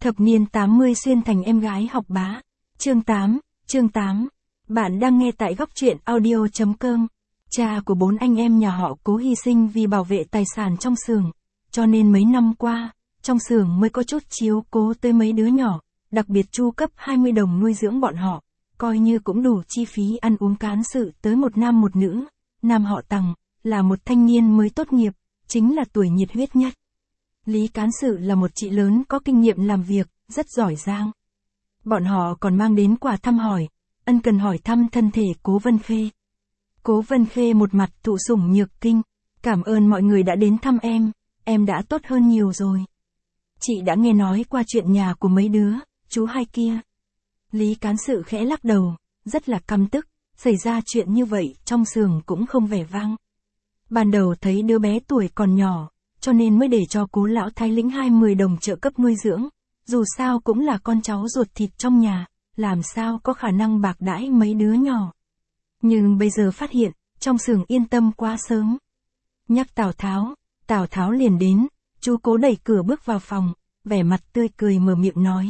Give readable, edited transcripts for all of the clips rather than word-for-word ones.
Thập niên 80 xuyên thành em gái học bá. Chương 8. Bạn đang nghe tại góc truyện audio.com. Cha của 4 anh em nhà họ Cố hy sinh vì bảo vệ tài sản trong xưởng, cho nên mấy năm qua, trong xưởng mới có chút chiếu cố tới mấy đứa nhỏ, đặc biệt chu cấp 20 đồng nuôi dưỡng bọn họ, coi như cũng đủ chi phí ăn uống cán sự tới một nam một nữ. Nam họ Tằng, là một thanh niên mới tốt nghiệp, chính là tuổi nhiệt huyết nhất. Lý cán sự là một chị lớn có kinh nghiệm làm việc, rất giỏi giang. Bọn họ còn mang đến quà thăm hỏi, ân cần hỏi thăm thân thể Cố Vân Khê. Cố Vân Khê một mặt thụ sủng nhược kinh, cảm ơn mọi người đã đến thăm em đã tốt hơn nhiều rồi. Chị đã nghe nói qua chuyện nhà của mấy đứa, chú hai kia. Lý cán sự khẽ lắc đầu, rất là căm tức, xảy ra chuyện như vậy trong xưởng cũng không vẻ vang. Ban đầu thấy đứa bé tuổi còn nhỏ, cho nên mới để cho Cố lão thái lĩnh 20 đồng trợ cấp nuôi dưỡng, dù sao cũng là con cháu ruột thịt trong nhà, làm sao có khả năng bạc đãi mấy đứa nhỏ. Nhưng bây giờ phát hiện, trong xưởng yên tâm quá sớm. Nhắc Tào Tháo liền đến, chú Cố đẩy cửa bước vào phòng, vẻ mặt tươi cười mở miệng nói.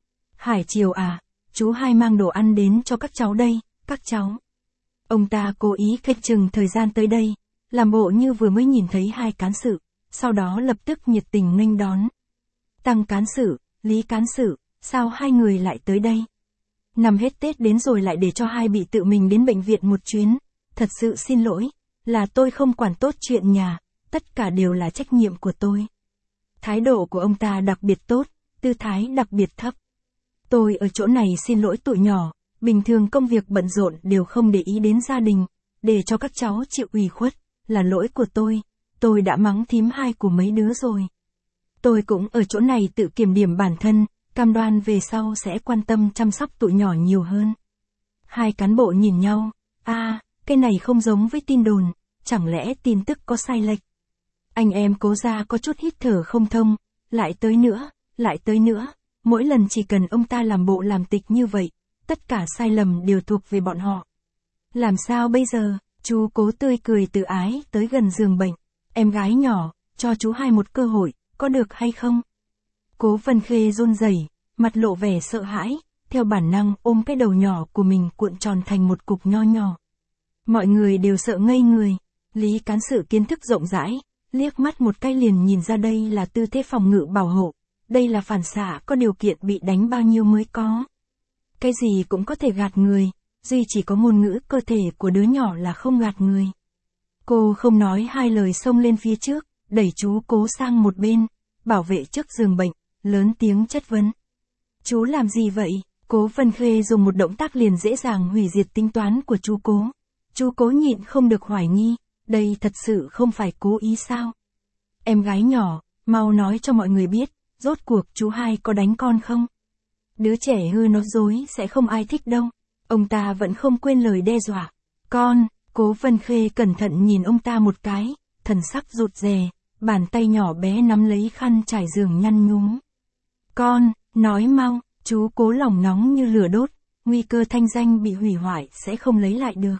Hải Triều à, chú hai mang đồ ăn đến cho các cháu đây, các cháu. Ông ta cố ý cách chừng thời gian tới đây, làm bộ như vừa mới nhìn thấy hai cán sự, sau đó lập tức nhiệt tình nghênh đón. Tăng cán sự, Lý cán sự, sao hai người lại tới đây? Năm hết Tết đến rồi lại để cho hai bị tự mình đến bệnh viện một chuyến, thật sự xin lỗi, là tôi không quản tốt chuyện nhà, tất cả đều là trách nhiệm của tôi. Thái độ của ông ta đặc biệt tốt, tư thái đặc biệt thấp. Tôi ở chỗ này xin lỗi tụi nhỏ, bình thường công việc bận rộn đều không để ý đến gia đình, để cho các cháu chịu ủy khuất, là lỗi của tôi đã mắng thím hai của mấy đứa rồi. Tôi cũng ở chỗ này tự kiểm điểm bản thân, cam đoan về sau sẽ quan tâm chăm sóc tụi nhỏ nhiều hơn. Hai cán bộ nhìn nhau, cái này không giống với tin đồn, chẳng lẽ tin tức có sai lệch. Anh em Cố gia có chút hít thở không thông, lại tới nữa, mỗi lần chỉ cần ông ta làm bộ làm tịch như vậy, tất cả sai lầm đều thuộc về bọn họ. Làm sao bây giờ? Chú Cố tươi cười từ ái tới gần giường bệnh. Em gái nhỏ, cho chú hai một cơ hội, có được hay không? Cố Vân Khê run rẩy, mặt lộ vẻ sợ hãi, theo bản năng ôm cái đầu nhỏ của mình cuộn tròn thành một cục nho nhỏ. Mọi người đều sợ ngây người. Lý cán sự kiến thức rộng rãi, liếc mắt một cái liền nhìn ra đây là tư thế phòng ngự bảo hộ. Đây là phản xạ có điều kiện bị đánh bao nhiêu mới có. Cái gì cũng có thể gạt người, duy chỉ có ngôn ngữ cơ thể của đứa nhỏ là không gạt người. Cô không nói hai lời xông lên phía trước, đẩy chú Cố sang một bên, bảo vệ trước giường bệnh, lớn tiếng chất vấn. Chú làm gì vậy? Cố Vân Khê dùng một động tác liền dễ dàng hủy diệt tính toán của chú Cố. Chú Cố nhịn không được hoài nghi, đây thật sự không phải cố ý sao? Em gái nhỏ, mau nói cho mọi người biết, rốt cuộc chú hai có đánh con không? Đứa trẻ hư nói dối sẽ không ai thích đâu. Ông ta vẫn không quên lời đe dọa. Con, Cố Vân Khê cẩn thận nhìn ông ta một cái, thần sắc rụt rè, bàn tay nhỏ bé nắm lấy khăn trải giường nhăn nhúm. Con, nói mau, chú Cố lòng nóng như lửa đốt, nguy cơ thanh danh bị hủy hoại sẽ không lấy lại được.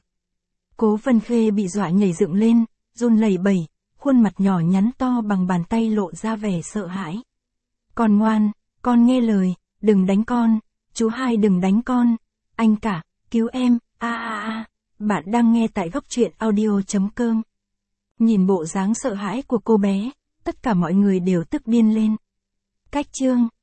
Cố Vân Khê bị dọa nhảy dựng lên, run lẩy bẩy, khuôn mặt nhỏ nhắn to bằng bàn tay lộ ra vẻ sợ hãi. Con ngoan, con nghe lời, đừng đánh con, chú hai đừng đánh con, anh cả, cứu em, Bạn đang nghe tại góc truyện audio.com. Nhìn bộ dáng sợ hãi của cô bé, tất cả mọi người đều tức điên lên. Cách chương